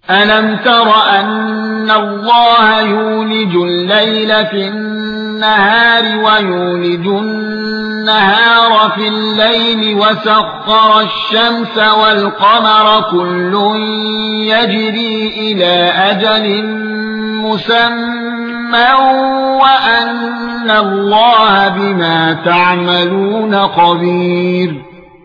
ألم تر أن الله يولج الليل في النهار ويولج النهار في الليل وسخر الشمس والقمر كل يجري إلى أجل مسمى وأن الله بما تعملون خبير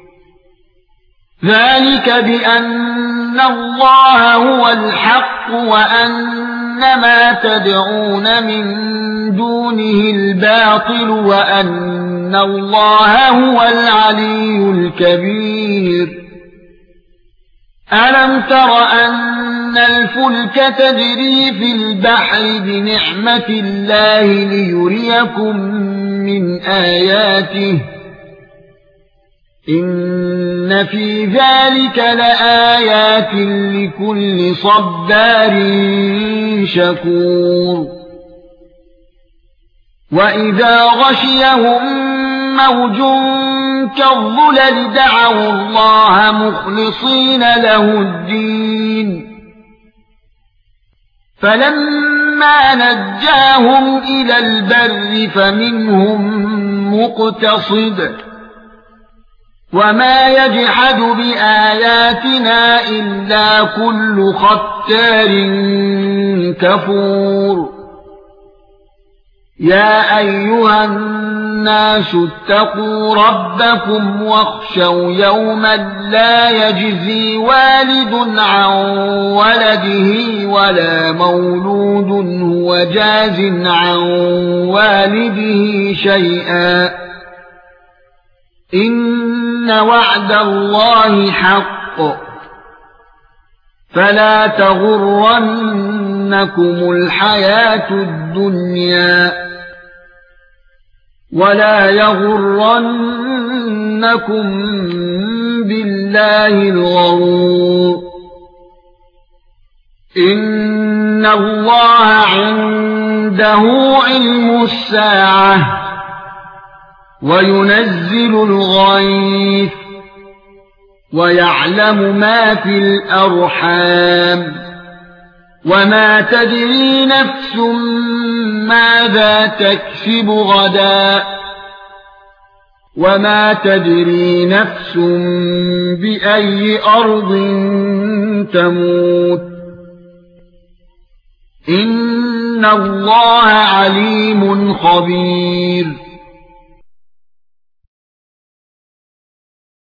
ذلك بأن الله هو الحق وأن ما تدعون من دونه الباطل وأن الله هو العلي الكبير ألم تر أن الفلك تجري في البحر بنعمة الله ليريكم من آياته إن في ذلك لآيات لكل صبار شكور وإذا غشيهم موج كالظلل دعوا الله مخلصين له الدين فلما نجاهم إلى البر فمنهم مقتصد وما يجحد بآياتنا إلا كل ختار كفور يا أيها الناس اتقوا ربكم واخشوا يوما لا يجزي والد عن ولده ولا مولود هو جاز عن والده شيئا إن وعد الله حق فلا تغرنكم الحياة الدنيا ولا يغرنكم بالله الغرور إن الله عنده علم الساعة وينزل الغيث ويعلم ما في الأرحام وما تدري نفس ماذا تكسب غدا وما تدري نفس بأي أرض تموت إن الله عليم خبير